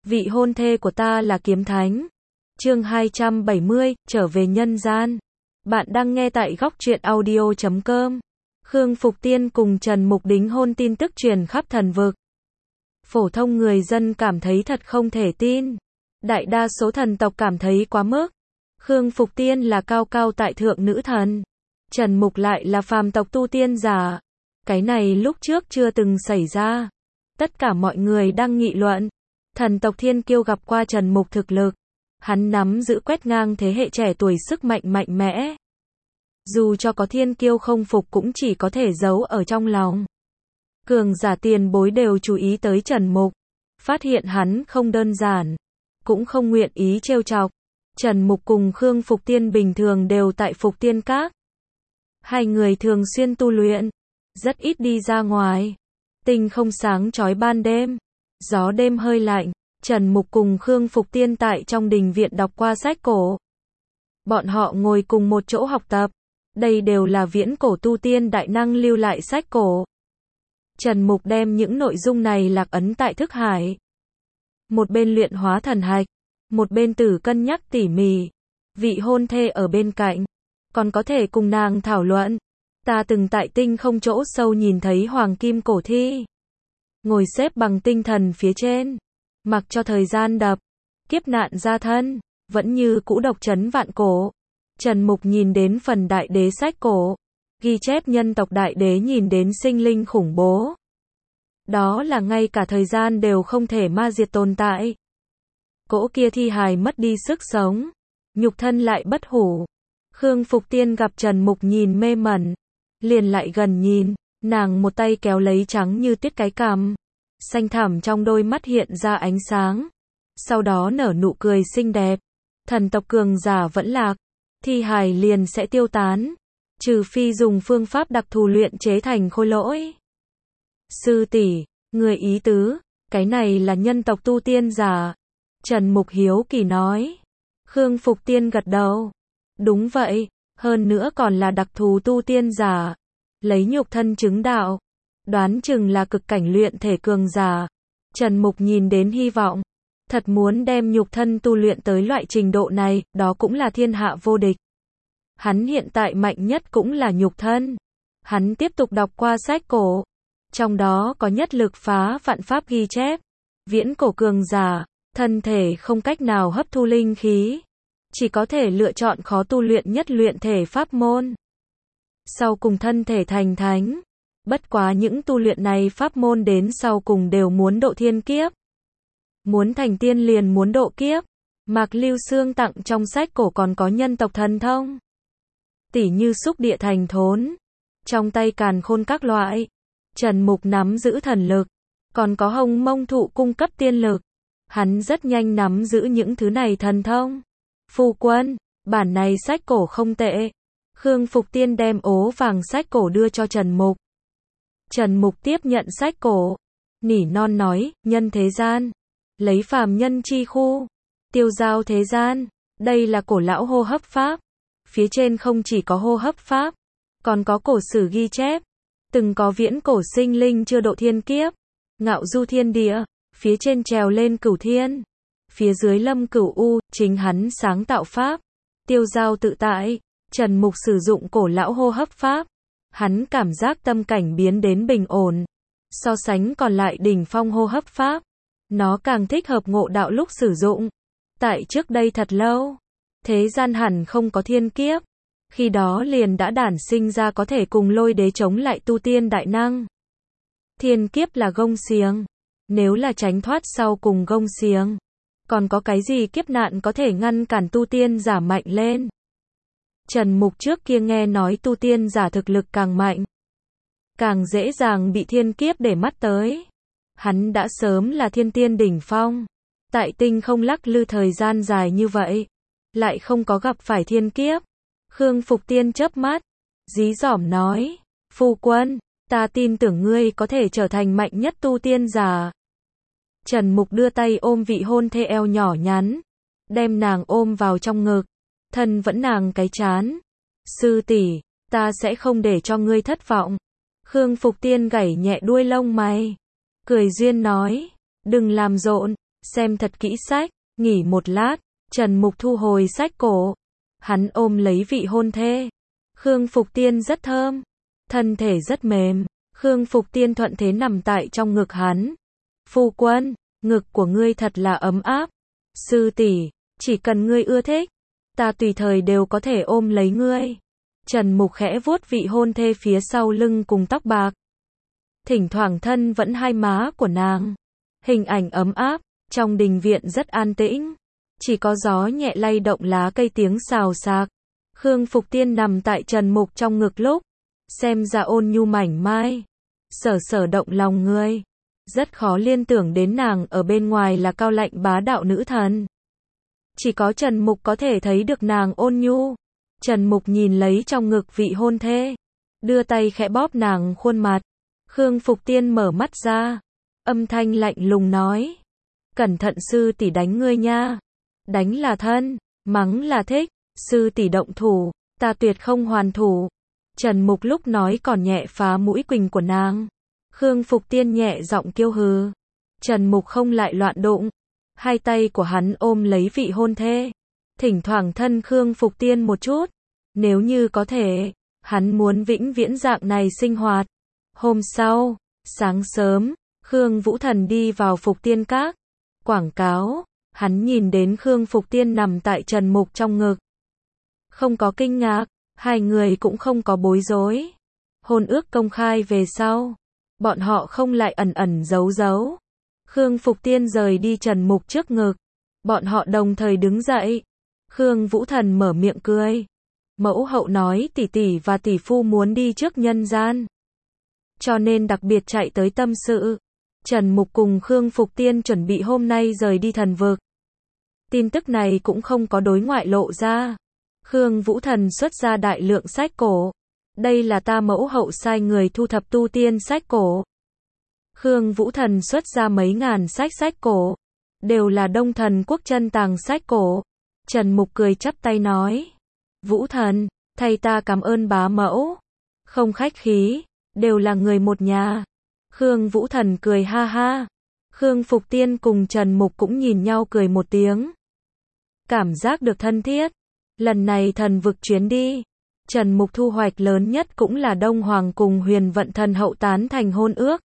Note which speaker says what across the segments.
Speaker 1: Vị hôn thê của ta là kiếm thánh. Chương 270, trở về nhân gian. Bạn đang nghe tại góc truyện audio.com. Khương Phục Tiên cùng Trần Mục đính hôn tin tức truyền khắp thần vực. Phổ thông người dân cảm thấy thật không thể tin. Đại đa số thần tộc cảm thấy quá mức. Khương Phục Tiên là cao cao tại thượng nữ thần. Trần Mục lại là phàm tộc tu tiên giả. Cái này lúc trước chưa từng xảy ra. Tất cả mọi người đang nghị luận. Thần tộc Thiên Kiêu gặp qua Trần Mục thực lực. Hắn nắm giữ quét ngang thế hệ trẻ tuổi sức mạnh mạnh mẽ. Dù cho có Thiên Kiêu không phục cũng chỉ có thể giấu ở trong lòng. Cường giả tiền bối đều chú ý tới Trần Mục. Phát hiện hắn không đơn giản. Cũng không nguyện ý trêu chọc. Trần Mục cùng Khương Phục Tiên bình thường đều tại Phục Tiên Các. Hai người thường xuyên tu luyện. Rất ít đi ra ngoài. Tinh không sáng chói ban đêm. Gió đêm hơi lạnh. Trần Mục cùng Khương Phục Tiên tại trong đình viện đọc qua sách cổ. Bọn họ ngồi cùng một chỗ học tập. Đây đều là viễn cổ tu tiên đại năng lưu lại sách cổ. Trần Mục đem những nội dung này lạc ấn tại thức hải. Một bên luyện hóa thần hạch. Một bên tử cân nhắc tỉ mỉ. Vị hôn thê ở bên cạnh. Còn có thể cùng nàng thảo luận. Ta từng tại tinh không chỗ sâu nhìn thấy hoàng kim cổ thi. Ngồi xếp bằng tinh thần phía trên. Mặc cho thời gian đập. Kiếp nạn ra thân. Vẫn như cũ độc trấn vạn cổ. Trần Mục nhìn đến phần đại đế sách cổ. Ghi chép nhân tộc đại đế nhìn đến sinh linh khủng bố. Đó là ngay cả thời gian đều không thể ma diệt tồn tại. Cỗ kia thi hài mất đi sức sống. Nhục thân lại bất hủ. Khương Phục Tiên gặp Trần Mục nhìn mê mẩn. Liền lại gần nhìn. Nàng một tay kéo lấy trắng như tuyết cái cằm. Xanh thẳm trong đôi mắt hiện ra ánh sáng. Sau đó nở nụ cười xinh đẹp. Thần tộc cường giả vẫn lạc. Thi hài liền sẽ tiêu tán. Trừ phi dùng phương pháp đặc thù luyện chế thành khôi lỗi. Sư tỷ, người ý tứ, cái này là nhân tộc tu tiên giả. Trần Mục hiếu kỳ nói. Khương Phục Tiên gật đầu. Đúng vậy, hơn nữa còn là đặc thù tu tiên giả. Lấy nhục thân chứng đạo. Đoán chừng là cực cảnh luyện thể cường giả. Trần Mục nhìn đến hy vọng. Thật muốn đem nhục thân tu luyện tới loại trình độ này, đó cũng là thiên hạ vô địch. Hắn hiện tại mạnh nhất cũng là nhục thân. Hắn tiếp tục đọc qua sách cổ. Trong đó có nhất lực phá vạn pháp ghi chép. Viễn cổ cường giả, thân thể không cách nào hấp thu linh khí. Chỉ có thể lựa chọn khó tu luyện nhất luyện thể pháp môn. Sau cùng thân thể thành thánh. Bất quá những tu luyện này pháp môn đến sau cùng đều muốn độ thiên kiếp. Muốn thành tiên liền muốn độ kiếp. Mạc Lưu Xương tặng trong sách cổ còn có nhân tộc thần thông. Tỉ như xúc địa thành thốn. Trong tay càn khôn các loại. Trần Mục nắm giữ thần lực. Còn có hồng mông thụ cung cấp tiên lực. Hắn rất nhanh nắm giữ những thứ này thần thông. Phu quân, bản này sách cổ không tệ. Khương Phục Tiên đem ố vàng sách cổ đưa cho Trần Mục. Trần Mục tiếp nhận sách cổ. Nỉ non nói, nhân thế gian. Lấy phàm nhân chi khu. Tiêu giao thế gian. Đây là cổ lão hô hấp pháp. Phía trên không chỉ có hô hấp pháp. Còn có cổ sử ghi chép. Từng có viễn cổ sinh linh chưa độ thiên kiếp. Ngạo du thiên địa. Phía trên trèo lên cửu thiên. Phía dưới lâm cửu u. Chính hắn sáng tạo pháp. Tiêu giao tự tại. Trần Mục sử dụng cổ lão hô hấp pháp. Hắn cảm giác tâm cảnh biến đến bình ổn. So sánh còn lại đỉnh phong hô hấp pháp. Nó càng thích hợp ngộ đạo lúc sử dụng. Tại trước đây thật lâu. Thế gian hẳn không có thiên kiếp. Khi đó liền đã đản sinh ra có thể cùng lôi đế chống lại tu tiên đại năng. Thiên kiếp là gông xiềng. Nếu là tránh thoát sau cùng gông xiềng. Còn có cái gì kiếp nạn có thể ngăn cản tu tiên giả mạnh lên? Trần Mục trước kia nghe nói tu tiên giả thực lực càng mạnh. Càng dễ dàng bị thiên kiếp để mắt tới. Hắn đã sớm là thiên tiên đỉnh phong. Tại tinh không lắc lư thời gian dài như vậy. Lại không có gặp phải thiên kiếp. Khương Phục Tiên chớp mắt. Dí dỏm nói. Phu quân, ta tin tưởng ngươi có thể trở thành mạnh nhất tu tiên giả. Trần Mục đưa tay ôm vị hôn thê eo nhỏ nhắn. Đem nàng ôm vào trong ngực. Thân vẫn nàng cái trán. Sư tỷ, ta sẽ không để cho ngươi thất vọng. Khương Phục Tiên gảy nhẹ đuôi lông mày. Cười duyên nói. Đừng làm rộn. xem thật kỹ sách, nghỉ một lát, Trần Mục thu hồi sách cổ. Hắn ôm lấy vị hôn thê. Khương Phục Tiên rất thơm, thân thể rất mềm. Khương Phục Tiên thuận thế nằm tại trong ngực hắn. Phu quân, ngực của ngươi thật là ấm áp. Sư tỷ, chỉ cần ngươi ưa thích, ta tùy thời đều có thể ôm lấy ngươi. Trần Mục khẽ vuốt vị hôn thê phía sau lưng cùng tóc bạc. Thỉnh thoảng thân vẫn hai má của nàng. Hình ảnh ấm áp, trong đình viện rất an tĩnh. Chỉ có gió nhẹ lay động lá cây tiếng xào xạc. Khương Phục Tiên nằm tại Trần Mục trong ngực lúc, xem ra ôn nhu mảnh mai. Sở sở động lòng người. Rất khó liên tưởng đến nàng ở bên ngoài là cao lạnh bá đạo nữ thần. Chỉ có Trần Mục có thể thấy được nàng ôn nhu. Trần Mục nhìn lấy trong ngực vị hôn thê, đưa tay khẽ bóp nàng khuôn mặt. Khương Phục Tiên mở mắt ra, âm thanh lạnh lùng nói: cẩn thận sư tỷ đánh ngươi nha. Đánh là thân, mắng là thích. Sư tỷ động thủ, ta tuyệt không hoàn thủ. Trần Mục lúc nói còn nhẹ phá mũi quỳnh của nàng. Khương Phục Tiên nhẹ giọng kêu hừ. Trần Mục không lại loạn đụng. Hai tay của hắn ôm lấy vị hôn thê, thỉnh thoảng thân Khương Phục Tiên một chút. Nếu như có thể, hắn muốn vĩnh viễn dạng này sinh hoạt. Hôm sau, sáng sớm, Khương Vũ Thần đi vào Phục Tiên Các. Quảng cáo, hắn nhìn đến Khương Phục Tiên nằm tại Trần Mục trong ngực. Không có kinh ngạc, hai người cũng không có bối rối. Hôn ước công khai về sau, bọn họ không lại ẩn ẩn giấu giấu. Khương Phục Tiên rời đi Trần Mục trước ngực. Bọn họ đồng thời đứng dậy. Khương Vũ Thần mở miệng cười. Mẫu hậu nói tỷ tỷ và tỷ phu muốn đi trước nhân gian, cho nên đặc biệt chạy tới tâm sự. Trần Mục cùng Khương Phục Tiên chuẩn bị hôm nay rời đi thần vực. Tin tức này cũng không có đối ngoại lộ ra. Khương Vũ Thần xuất ra đại lượng sách cổ. Đây là ta mẫu hậu sai người thu thập tu tiên sách cổ. Khương Vũ Thần xuất ra mấy ngàn sách cổ. Đều là Đông Thần Quốc chân tàng sách cổ. Trần Mục cười chắp tay nói: Vũ Thần, thay ta cảm ơn bá mẫu. Không khách khí, đều là người một nhà. Khương Vũ Thần cười ha ha. Khương Phục Tiên cùng Trần Mục cũng nhìn nhau cười một tiếng. Cảm giác được thân thiết. Lần này thần vực chuyến đi, Trần Mục thu hoạch lớn nhất cũng là Đông Hoàng cùng Huyền Vận Thần hậu tán thành hôn ước.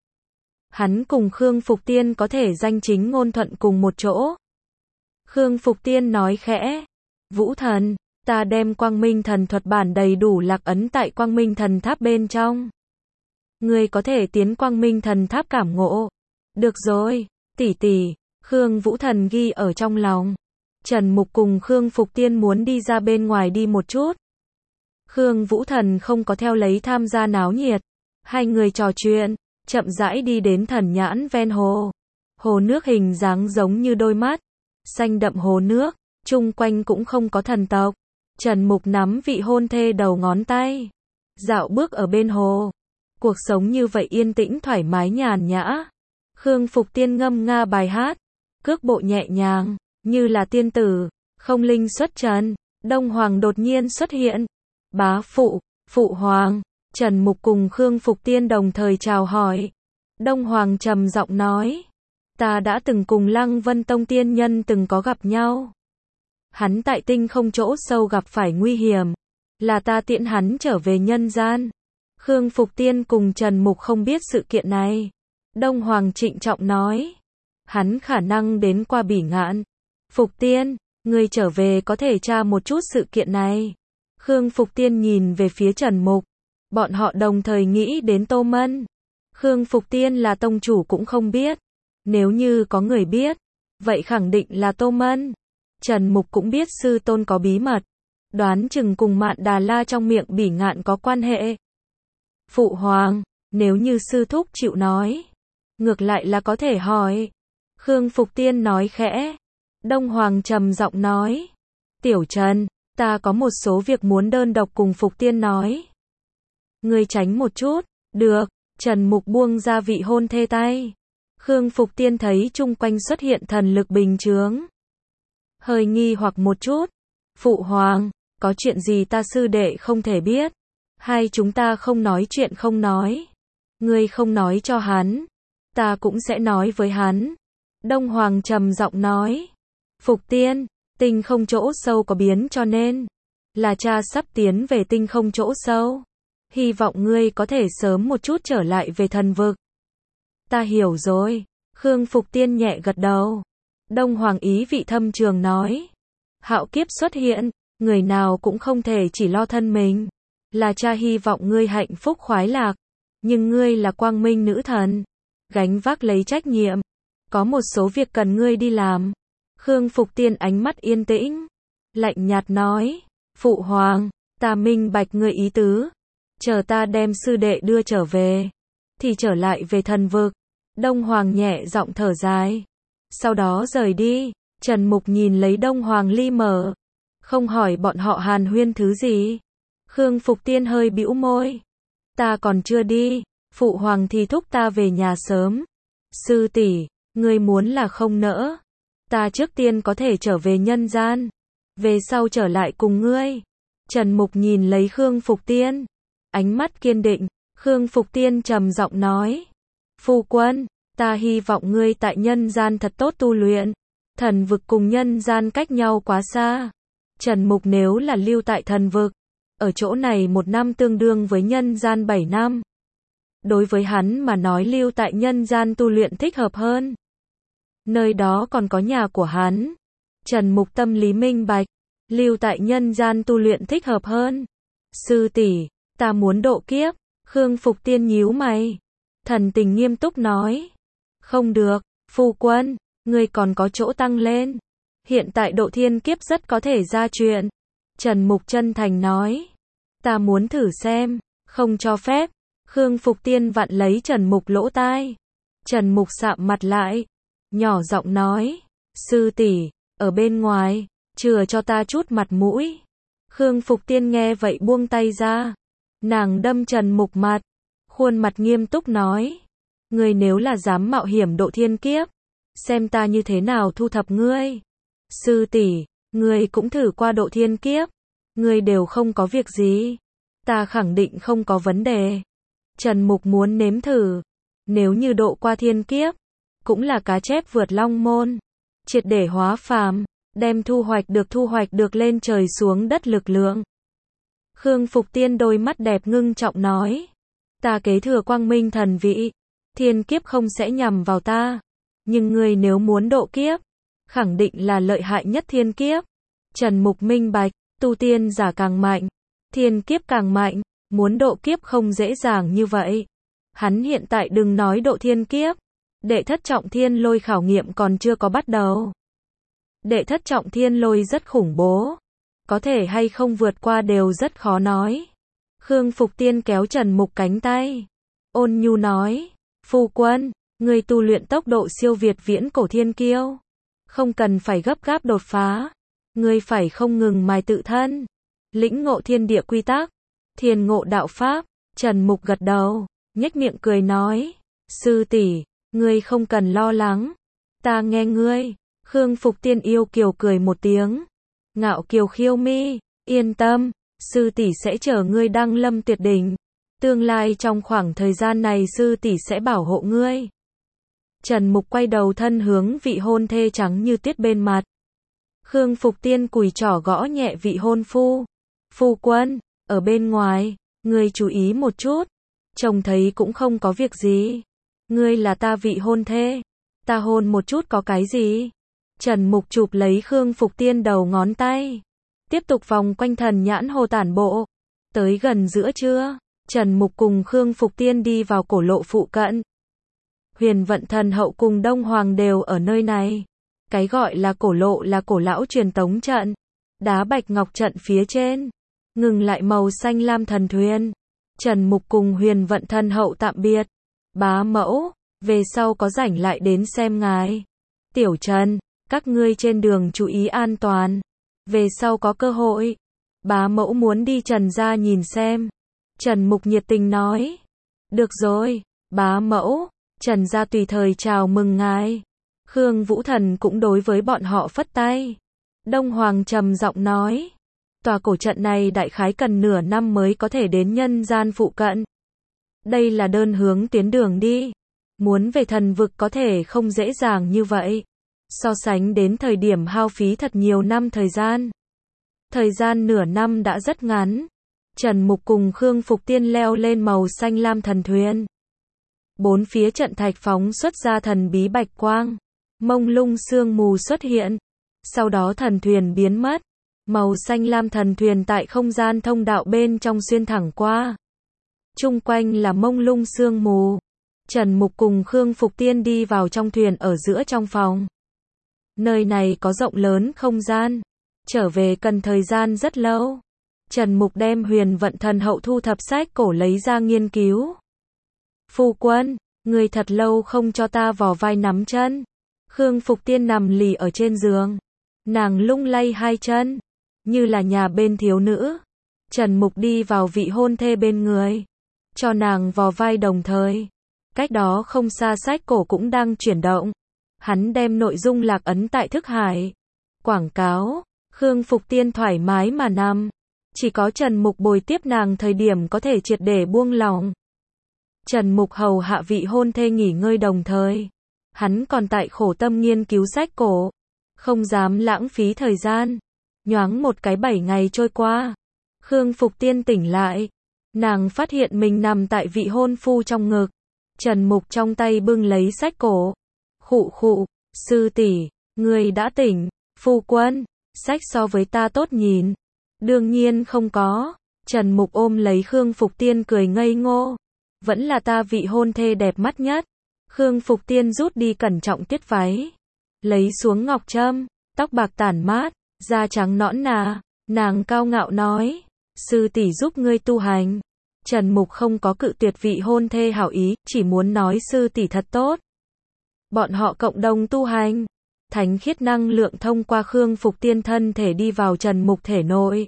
Speaker 1: Hắn cùng Khương Phục Tiên có thể danh chính ngôn thuận cùng một chỗ. Khương Phục Tiên nói khẽ: Vũ Thần, ta đem Quang Minh Thần thuật bản đầy đủ lạc ấn tại Quang Minh Thần tháp bên trong. Ngươi có thể tiến Quang Minh Thần tháp cảm ngộ. Được rồi, tỷ tỷ. Khương Vũ Thần ghi ở trong lòng. Trần Mục cùng Khương Phục Tiên muốn đi ra bên ngoài đi một chút. Khương Vũ Thần không có theo lấy tham gia náo nhiệt. Hai người trò chuyện, chậm rãi đi đến thần nhãn ven hồ. Hồ nước hình dáng giống như đôi mắt. Xanh đậm hồ nước, chung quanh cũng không có thần tộc. Trần Mục nắm vị hôn thê đầu ngón tay, dạo bước ở bên hồ. Cuộc sống như vậy yên tĩnh thoải mái nhàn nhã. Khương Phục Tiên ngâm nga bài hát, cước bộ nhẹ nhàng, như là tiên tử, không linh xuất trần. Đông Hoàng đột nhiên xuất hiện. Bá phụ, phụ hoàng. Trần Mục cùng Khương Phục Tiên đồng thời chào hỏi. Đông Hoàng trầm giọng nói: Ta đã từng cùng Lăng Vân Tông tiên nhân từng có gặp nhau. Hắn tại tinh không chỗ sâu gặp phải nguy hiểm, là ta tiễn hắn trở về nhân gian. Khương Phục Tiên cùng Trần Mục không biết sự kiện này. Đông Hoàng trịnh trọng nói: Hắn khả năng đến qua Bỉ Ngạn. Phục Tiên, ngươi trở về có thể tra một chút sự kiện này. Khương Phục Tiên nhìn về phía Trần Mục. Bọn họ đồng thời nghĩ đến Tô Mân. Khương Phục Tiên là tông chủ cũng không biết. Nếu như có người biết, vậy khẳng định là Tô Mân. Trần Mục cũng biết sư tôn có bí mật. Đoán chừng cùng Mạn Đà La trong miệng Bỉ Ngạn có quan hệ. Phụ hoàng, nếu như sư thúc chịu nói, ngược lại là có thể hỏi. Khương Phục Tiên nói khẽ. Đông Hoàng trầm giọng nói: Tiểu Trần, ta có một số việc muốn đơn độc cùng Phục Tiên nói. Ngươi tránh một chút. Được. Trần Mục buông ra vị hôn thê tay. Khương Phục Tiên thấy chung quanh xuất hiện thần lực bình chướng, hơi nghi hoặc một chút. Phụ hoàng, có chuyện gì ta sư đệ không thể biết? Hai chúng ta không nói chuyện không nói. Ngươi không nói cho hắn, ta cũng sẽ nói với hắn. Đông Hoàng trầm giọng nói. Phục Tiên, tinh không chỗ sâu có biến cho nên là cha sắp tiến về tinh không chỗ sâu. Hy vọng ngươi có thể sớm một chút trở lại về thần vực. Ta hiểu rồi. Khương Phục Tiên nhẹ gật đầu. Đông Hoàng ý vị thâm trường nói. Hạo kiếp xuất hiện, người nào cũng không thể chỉ lo thân mình. Là cha hy vọng ngươi hạnh phúc khoái lạc. Nhưng ngươi là quang minh nữ thần. Gánh vác lấy trách nhiệm. Có một số việc cần ngươi đi làm. Khương Phục Tiên ánh mắt yên tĩnh. Lạnh nhạt nói. Phụ hoàng, ta minh bạch ngươi ý tứ. Chờ ta đem sư đệ đưa trở về. Thì trở lại về thần vực. Đông Hoàng nhẹ giọng thở dài. Sau đó rời đi. Trần Mục nhìn lấy Đông Hoàng ly mở. Không hỏi bọn họ hàn huyên thứ gì. Khương Phục Tiên hơi bĩu môi. Ta còn chưa đi. Phụ hoàng thì thúc ta về nhà sớm. Sư tỷ, ngươi muốn là không nỡ. Ta trước tiên có thể trở về nhân gian. Về sau trở lại cùng ngươi. Trần Mục nhìn lấy Khương Phục Tiên. Ánh mắt kiên định. Khương Phục Tiên trầm giọng nói. Phu quân, ta hy vọng ngươi tại nhân gian thật tốt tu luyện. Thần vực cùng nhân gian cách nhau quá xa. Trần Mục nếu là lưu tại thần vực, ở chỗ này 1 năm tương đương với nhân gian 7 năm. Đối với hắn mà nói lưu tại nhân gian tu luyện thích hợp hơn. Nơi đó còn có nhà của hắn. Trần Mục tâm lý minh bạch, lưu tại nhân gian tu luyện thích hợp hơn. Sư tỷ, ta muốn độ kiếp. Khương Phục Tiên nhíu mày. Thần tình nghiêm túc nói. Không được, phu quân, ngươi còn có chỗ tăng lên. Hiện tại độ thiên kiếp rất có thể ra chuyện. Trần Mục chân thành nói. Ta muốn thử xem, không cho phép. Khương Phục Tiên vặn lấy Trần Mục lỗ tai. Trần Mục sạm mặt lại. Nhỏ giọng nói. Sư tỷ, ở bên ngoài, chừa cho ta chút mặt mũi. Khương Phục Tiên nghe vậy buông tay ra. Nàng đâm Trần Mục mặt. Khuôn mặt nghiêm túc nói. Ngươi nếu là dám mạo hiểm độ thiên kiếp, xem ta như thế nào thu thập ngươi. Sư tỷ, ngươi cũng thử qua độ thiên kiếp. Ngươi đều không có việc gì. Ta khẳng định không có vấn đề. Trần Mục muốn nếm thử. Nếu như độ qua thiên kiếp, cũng là cá chép vượt long môn. Triệt để hóa phàm, đem thu hoạch được lên trời xuống đất lực lượng. Khương Phục Tiên đôi mắt đẹp ngưng trọng nói. Ta kế thừa quang minh thần vị. Thiên kiếp không sẽ nhằm vào ta. Nhưng ngươi nếu muốn độ kiếp, khẳng định là lợi hại nhất thiên kiếp. Trần Mục minh bạch, tu tiên giả càng mạnh, thiên kiếp càng mạnh, muốn độ kiếp không dễ dàng như vậy. Hắn hiện tại đừng nói độ thiên kiếp, đệ thất trọng thiên lôi khảo nghiệm còn chưa có bắt đầu. Đệ thất trọng thiên lôi rất khủng bố, có thể hay không vượt qua đều rất khó nói. Khương Phục Tiên kéo Trần Mục cánh tay, ôn nhu nói, phu quân, người tu luyện tốc độ siêu việt viễn cổ thiên kiêu, không cần phải gấp gáp đột phá, ngươi phải không ngừng mài tự thân, lĩnh ngộ thiên địa quy tắc, thiền ngộ đạo pháp. Trần Mục gật đầu, nhếch miệng cười nói, sư tỷ, ngươi không cần lo lắng, ta nghe ngươi. Khương Phục Tiên yêu kiều cười một tiếng, ngạo kiều khiêu mi, yên tâm, sư tỷ sẽ chờ ngươi đăng lâm tuyệt đỉnh, tương lai trong khoảng thời gian này sư tỷ sẽ bảo hộ ngươi. Trần Mục quay đầu thân hướng vị hôn thê trắng như tuyết bên mặt. Khương Phục Tiên cùi trỏ gõ nhẹ vị hôn phu. Phu quân, ở bên ngoài, ngươi chú ý một chút. Chồng thấy cũng không có việc gì. Ngươi là ta vị hôn thê. Ta hôn một chút có cái gì? Trần Mục chụp lấy Khương Phục Tiên đầu ngón tay. Tiếp tục vòng quanh thần nhãn hồ tản bộ. Tới gần giữa trưa, Trần Mục cùng Khương Phục Tiên đi vào cổ lộ phụ cận. Huyền Vận Thần Hậu cùng Đông Hoàng đều ở nơi này. Cái gọi là cổ lộ là cổ lão truyền tống trận. Đá bạch ngọc trận phía trên. Ngừng lại màu xanh lam thần thuyền. Trần Mục cùng Huyền Vận Thần Hậu tạm biệt. Bá mẫu, về sau có rảnh lại đến xem ngài. Tiểu Trần, các ngươi trên đường chú ý an toàn. Về sau có cơ hội, bá mẫu muốn đi Trần gia nhìn xem. Trần Mục nhiệt tình nói. Được rồi, bá mẫu, Trần gia tùy thời chào mừng ngài. Khương Vũ Thần cũng đối với bọn họ phất tay. Đông Hoàng trầm giọng nói. Tòa cổ trận này đại khái cần nửa năm mới có thể đến nhân gian phụ cận. Đây là đơn hướng tiến đường đi. Muốn về thần vực có thể không dễ dàng như vậy. So sánh đến thời điểm hao phí thật nhiều năm thời gian. Thời gian nửa năm đã rất ngắn. Trần Mục cùng Khương Phục Tiên leo lên màu xanh lam thần thuyền. Bốn phía trận thạch phóng xuất ra thần bí bạch quang. Mông lung sương mù xuất hiện. Sau đó thần thuyền biến mất. Màu xanh lam thần thuyền tại không gian thông đạo bên trong xuyên thẳng qua. Chung quanh là mông lung sương mù. Trần Mục cùng Khương Phục Tiên đi vào trong thuyền ở giữa trong phòng. Nơi này có rộng lớn không gian. Trở về cần thời gian rất lâu. Trần Mục đem Huyền Vận Thần Hậu thu thập sách cổ lấy ra nghiên cứu. Phu quân, người thật lâu không cho ta vò vai nắm chân. Khương Phục Tiên nằm lì ở trên giường. Nàng lung lay hai chân, như là nhà bên thiếu nữ. Trần Mục đi vào vị hôn thê bên người, cho nàng vò vai đồng thời. Cách đó không xa sách cổ cũng đang chuyển động. Hắn đem nội dung lạc ấn tại thức hải. Quảng cáo, Khương Phục Tiên thoải mái mà nằm. Chỉ có Trần Mục bồi tiếp nàng thời điểm có thể triệt để buông lỏng. Trần Mục hầu hạ vị hôn thê nghỉ ngơi đồng thời. Hắn còn tại khổ tâm nghiên cứu sách cổ. Không dám lãng phí thời gian. Nhoáng một cái 7 ngày trôi qua. Khương Phục Tiên tỉnh lại. Nàng phát hiện mình nằm tại vị hôn phu trong ngực. Trần Mục trong tay bưng lấy sách cổ. Khụ khụ, sư tỷ, người đã tỉnh. Phu quân, sách so với ta tốt nhìn. Đương nhiên không có. Trần Mục ôm lấy Khương Phục Tiên cười ngây ngô. Vẫn là ta vị hôn thê đẹp mắt nhất. Khương Phục Tiên rút đi cẩn trọng tiết váy. Lấy xuống ngọc trâm, tóc bạc tản mát, da trắng nõn nà. Nàng cao ngạo nói. Sư tỷ giúp ngươi tu hành. Trần Mục không có cự tuyệt vị hôn thê hảo ý, chỉ muốn nói sư tỷ thật tốt. Bọn họ cộng đồng tu hành. Thánh khiết năng lượng thông qua Khương Phục Tiên thân thể đi vào Trần Mục thể nội.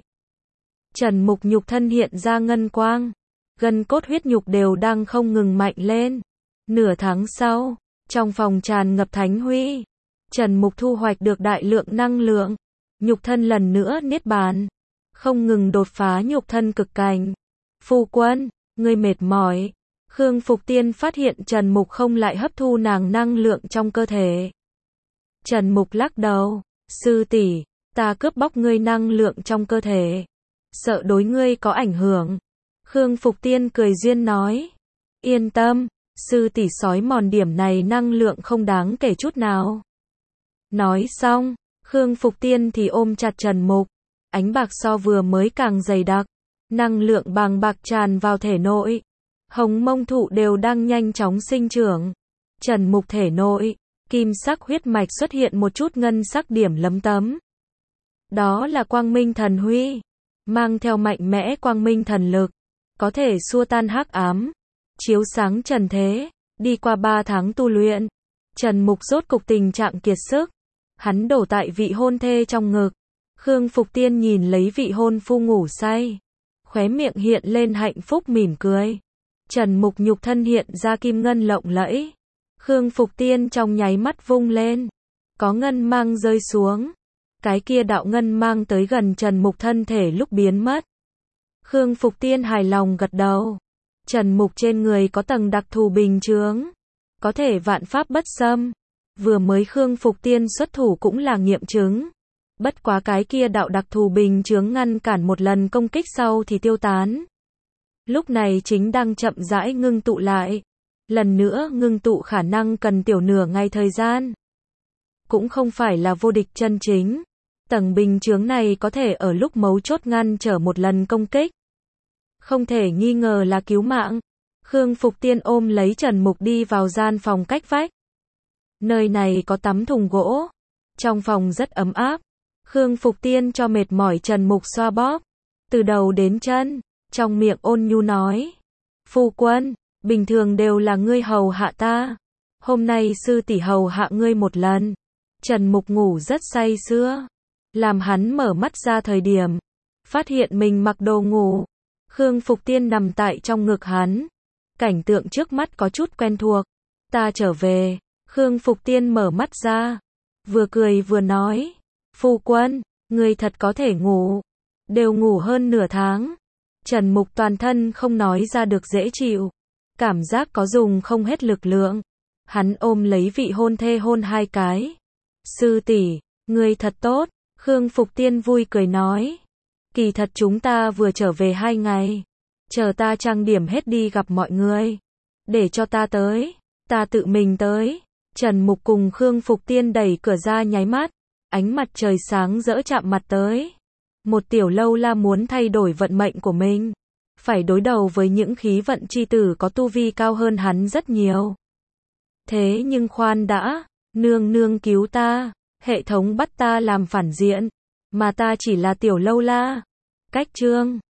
Speaker 1: Trần Mục nhục thân hiện ra ngân quang. Gân cốt huyết nhục đều đang không ngừng mạnh lên. Nửa tháng sau, trong phòng tràn ngập thánh huy. Trần Mục thu hoạch được đại lượng năng lượng. Nhục thân lần nữa niết bàn. Không ngừng đột phá nhục thân cực cảnh. Phu quân, ngươi mệt mỏi. Khương Phục Tiên phát hiện Trần Mục không lại hấp thu nàng năng lượng trong cơ thể. Trần Mục lắc đầu. Sư tỷ, ta cướp bóc ngươi năng lượng trong cơ thể. Sợ đối ngươi có ảnh hưởng. Khương Phục Tiên cười duyên nói. Yên tâm, sư tỷ sói mòn điểm này năng lượng không đáng kể chút nào. Nói xong, Khương Phục Tiên thì ôm chặt Trần Mục. Ánh bạc so vừa mới càng dày đặc. Năng lượng bàng bạc tràn vào thể nội. Hồng mông thụ đều đang nhanh chóng sinh trưởng. Trần Mục thể nội, kim sắc huyết mạch xuất hiện một chút ngân sắc điểm lấm tấm. Đó là quang minh thần huy. Mang theo mạnh mẽ quang minh thần lực. Có thể xua tan hắc ám. Chiếu sáng trần thế. Đi qua 3 tháng tu luyện. Trần Mục rốt cục tình trạng kiệt sức. Hắn đổ tại vị hôn thê trong ngực. Khương Phục Tiên nhìn lấy vị hôn phu ngủ say. Khóe miệng hiện lên hạnh phúc mỉm cười. Trần Mục nhục thân hiện ra kim ngân lộng lẫy. Khương Phục Tiên trong nháy mắt vung lên. Có ngân mang rơi xuống. Cái kia đạo ngân mang tới gần Trần Mục thân thể lúc biến mất. Khương Phục Tiên hài lòng gật đầu. Trần Mục trên người có tầng đặc thù bình chướng. Có thể vạn pháp bất xâm. Vừa mới Khương Phục Tiên xuất thủ cũng là nghiệm chứng. Bất quá cái kia đạo đặc thù bình chướng ngăn cản một lần công kích sau thì tiêu tán. Lúc này chính đang chậm rãi ngưng tụ lại. Lần nữa ngưng tụ khả năng cần tiểu nửa ngày thời gian. Cũng không phải là vô địch chân chính. Tầng bình chướng này có thể ở lúc mấu chốt ngăn trở một lần công kích. Không thể nghi ngờ là cứu mạng. Khương Phục Tiên ôm lấy Trần Mục đi vào gian phòng cách vách. Nơi này có tắm thùng gỗ. Trong phòng rất ấm áp. Khương Phục Tiên cho mệt mỏi Trần Mục xoa bóp. Từ đầu đến chân. Trong miệng ôn nhu nói. Phu quân, bình thường đều là ngươi hầu hạ ta. Hôm nay sư tỷ hầu hạ ngươi một lần. Trần Mục ngủ rất say sưa. Làm hắn mở mắt ra thời điểm. Phát hiện mình mặc đồ ngủ. Khương Phục Tiên nằm tại trong ngực hắn. Cảnh tượng trước mắt có chút quen thuộc. Ta trở về. Khương Phục Tiên mở mắt ra. Vừa cười vừa nói. Phu quân, ngươi thật có thể ngủ. Đều ngủ hơn nửa tháng. Trần Mục toàn thân không nói ra được dễ chịu. Cảm giác có dùng không hết lực lượng. Hắn ôm lấy vị hôn thê hôn 2 cái. Sư tỷ, ngươi thật tốt, Khương Phục Tiên vui cười nói. Kỳ thật chúng ta vừa trở về 2 ngày. Chờ ta trang điểm hết đi gặp mọi người. Để cho ta tới. Ta tự mình tới. Trần Mục cùng Khương Phục Tiên đẩy cửa ra nháy mắt. Ánh mặt trời sáng rỡ chạm mặt tới. Một tiểu lâu la muốn thay đổi vận mệnh của mình. Phải đối đầu với những khí vận chi tử có tu vi cao hơn hắn rất nhiều. Thế nhưng khoan đã, nương nương cứu ta, hệ thống bắt ta làm phản diện, mà ta chỉ là tiểu lâu la. Cách chương